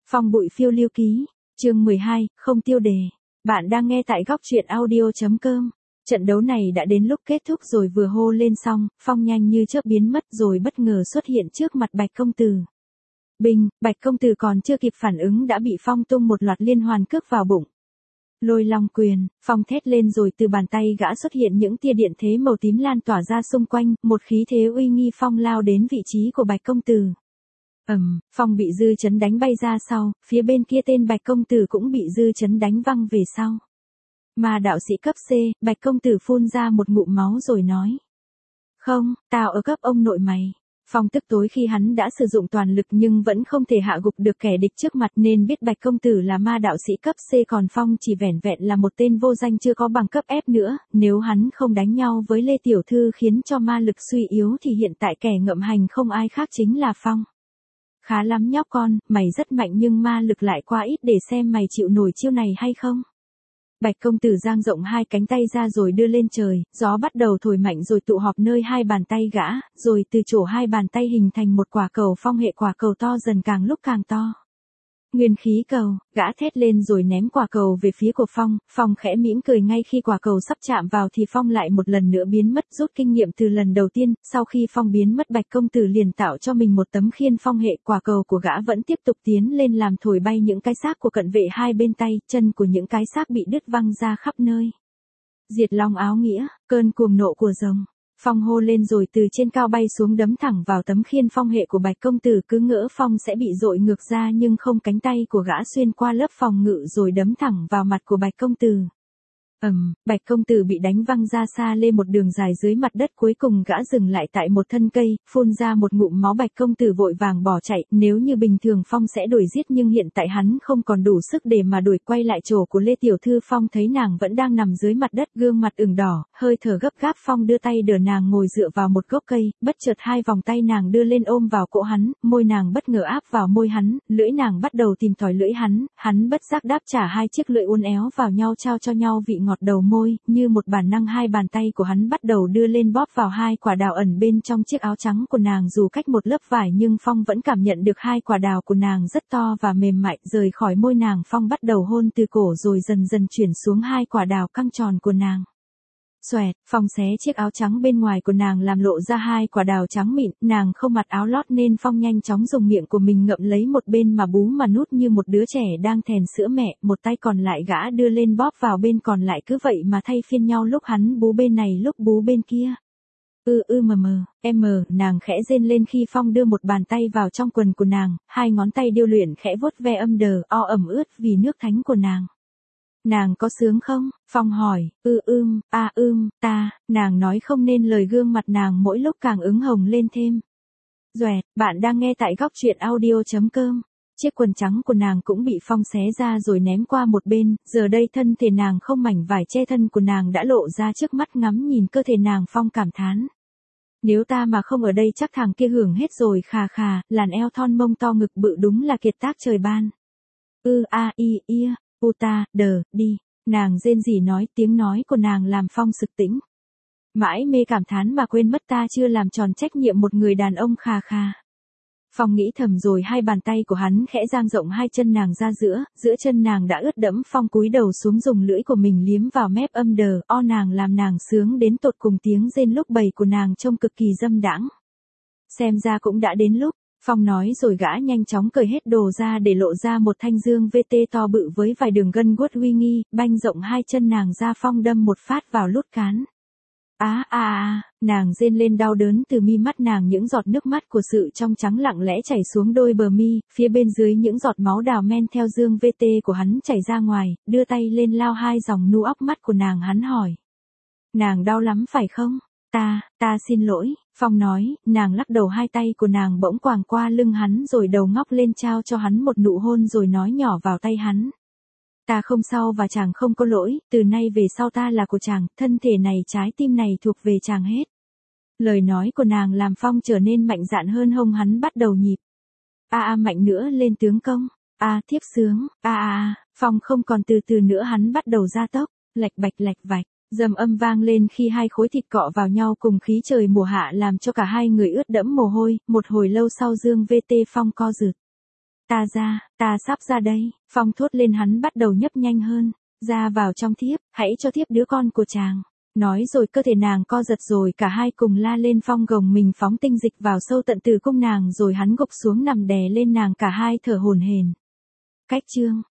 Phong bụi phiêu lưu ký, chương 12, không tiêu đề. Bạn đang nghe tại góc truyện audio.com. Trận đấu này đã đến lúc kết thúc rồi, vừa hô lên xong, Phong nhanh như chớp biến mất rồi bất ngờ xuất hiện trước mặt Bạch công tử. Bình, Bạch công tử còn chưa kịp phản ứng đã bị Phong tung một loạt liên hoàn cước vào bụng. Lôi long quyền, Phong thét lên rồi từ bàn tay gã xuất hiện những tia điện thế màu tím lan tỏa ra xung quanh, một khí thế uy nghi Phong lao đến vị trí của Bạch công tử. Phong bị dư chấn đánh bay ra sau, phía bên kia tên Bạch công tử cũng bị dư chấn đánh văng về sau. Mà đạo sĩ cấp C, Bạch công tử phun ra một ngụm máu rồi nói. Không, tao ở cấp ông nội mày. Phong tức tối khi hắn đã sử dụng toàn lực nhưng vẫn không thể hạ gục được kẻ địch trước mặt, nên biết Bạch công tử là ma đạo sĩ cấp C còn Phong chỉ vẻn vẹn là một tên vô danh chưa có bằng cấp F nữa, nếu hắn không đánh nhau với Lê Tiểu Thư khiến cho ma lực suy yếu thì hiện tại kẻ ngậm hành không ai khác chính là Phong. Khá lắm nhóc con, mày rất mạnh nhưng ma lực lại quá ít, để xem mày chịu nổi chiêu này hay không. Bạch công tử dang rộng hai cánh tay ra rồi đưa lên trời, gió bắt đầu thổi mạnh rồi tụ họp nơi hai bàn tay gã, rồi từ chỗ hai bàn tay hình thành một quả cầu phong hệ, quả cầu to dần càng lúc càng to. Nguyên khí cầu, gã thét lên rồi ném quả cầu về phía của Phong, Phong khẽ mỉm cười. Ngay khi quả cầu sắp chạm vào thì Phong lại một lần nữa biến mất, rút kinh nghiệm từ lần đầu tiên. Sau khi Phong biến mất, Bạch công tử liền tạo cho mình một tấm khiên phong hệ, quả cầu của gã vẫn tiếp tục tiến lên làm thổi bay những cái xác của cận vệ hai bên tay, chân của những cái xác bị đứt văng ra khắp nơi. Diệt long áo nghĩa, cơn cuồng nộ của rồng. Phong hô lên rồi từ trên cao bay xuống đấm thẳng vào tấm khiên phong hệ của Bạch công tử, cứ ngỡ Phong sẽ bị dội ngược ra nhưng không, cánh tay của gã xuyên qua lớp phòng ngự rồi đấm thẳng vào mặt của Bạch công tử. Bạch công tử bị đánh văng ra xa lê một đường dài dưới mặt đất, cuối cùng gã dừng lại tại một thân cây, phun ra một ngụm máu. Bạch công tử vội vàng bỏ chạy, nếu như bình thường Phong sẽ đuổi giết nhưng hiện tại hắn không còn đủ sức để mà đuổi. Quay lại chỗ của Lê Tiểu Thư, Phong thấy nàng vẫn đang nằm dưới mặt đất, gương mặt ửng đỏ, hơi thở gấp gáp. Phong đưa tay đỡ nàng ngồi dựa vào một gốc cây, bất chợt hai vòng tay nàng đưa lên ôm vào cổ hắn, môi nàng bất ngờ áp vào môi hắn, lưỡi nàng bắt đầu tìm tòi lưỡi hắn bất giác đáp trả hai chiếc lưỡi uốn éo vào nhau, trao cho nhau vị ngọt đầu môi. Như một bản năng hai bàn tay của hắn bắt đầu đưa lên bóp vào hai quả đào ẩn bên trong chiếc áo trắng của nàng, dù cách một lớp vải nhưng Phong vẫn cảm nhận được hai quả đào của nàng rất to và mềm mại. Rời khỏi môi nàng, Phong bắt đầu hôn từ cổ rồi dần dần chuyển xuống hai quả đào căng tròn của nàng. Xoẹt, Phong xé chiếc áo trắng bên ngoài của nàng làm lộ ra hai quả đào trắng mịn, nàng không mặc áo lót nên Phong nhanh chóng dùng miệng của mình ngậm lấy một bên mà bú mà nút như một đứa trẻ đang thèm sữa mẹ, một tay còn lại gã đưa lên bóp vào bên còn lại, cứ vậy mà thay phiên nhau, lúc hắn bú bên này lúc bú bên kia. Nàng khẽ rên lên khi Phong đưa một bàn tay vào trong quần của nàng, hai ngón tay điêu luyện khẽ vuốt ve ẩm ướt vì nước thánh của nàng. Nàng có sướng không? Phong hỏi. Nàng nói không nên lời, gương mặt nàng mỗi lúc càng ửng hồng lên thêm. Doẹt, bạn đang nghe tại góc truyện audio.com. Chiếc quần trắng của nàng cũng bị Phong xé ra rồi ném qua một bên, giờ đây thân thể nàng không, mảnh vải che thân của nàng đã lộ ra trước mắt. Ngắm nhìn cơ thể nàng, Phong cảm thán. Nếu ta mà không ở đây chắc thằng kia hưởng hết rồi. Khà, làn eo thon mông to ngực bự đúng là kiệt tác trời ban. Đi, nàng rên rỉ nói, tiếng nói của nàng làm Phong sực tỉnh. Mãi mê cảm thán mà quên mất ta chưa làm tròn trách nhiệm một người đàn ông. Khà. Phong nghĩ thầm rồi hai bàn tay của hắn khẽ dang rộng hai chân nàng ra giữa chân nàng đã ướt đẫm. Phong cúi đầu xuống dùng lưỡi của mình liếm vào mép nàng làm nàng sướng đến tột cùng, tiếng rên lúc bầy của nàng trông cực kỳ dâm đãng. Xem ra cũng đã đến lúc. Phong nói rồi gã nhanh chóng cởi hết đồ ra để lộ ra một thanh dương VT to bự với vài đường gân guốc uy nghi, banh rộng hai chân nàng ra. Phong đâm một phát vào lút cán. Nàng rên lên đau đớn, từ mi mắt nàng những giọt nước mắt của sự trong trắng lặng lẽ chảy xuống đôi bờ mi, phía bên dưới những giọt máu đào men theo dương VT của hắn chảy ra ngoài, đưa tay lên lao hai dòng nu óc mắt của nàng. Hắn hỏi. Nàng đau lắm phải không? Ta xin lỗi, Phong nói. Nàng lắc đầu, hai tay của nàng bỗng quàng qua lưng hắn rồi đầu ngóc lên trao cho hắn một nụ hôn rồi nói nhỏ vào tay hắn. Ta không sao và chàng không có lỗi, từ nay về sau ta là của chàng, thân thể này trái tim này thuộc về chàng hết. Lời nói của nàng làm Phong trở nên mạnh dạn hơn, hông hắn bắt đầu nhịp. Mạnh nữa lên tướng công. Thiếp sướng. Phong không còn từ nữa, hắn bắt đầu gia tốc, lạch vạch. Dầm âm vang lên khi hai khối thịt cọ vào nhau cùng khí trời mùa hạ làm cho cả hai người ướt đẫm mồ hôi. Một hồi lâu sau dương VT Phong co rụt. ta sắp ra đây. Phong thốt lên, hắn bắt đầu nhấp nhanh hơn. Ra vào trong thiếp, hãy cho thiếp đứa con của chàng. Nói rồi cơ thể nàng co giật rồi cả hai cùng la lên. Phong gồng mình phóng tinh dịch vào sâu tận tử cung nàng rồi hắn gục xuống nằm đè lên nàng, cả hai thở hổn hển. Cách chương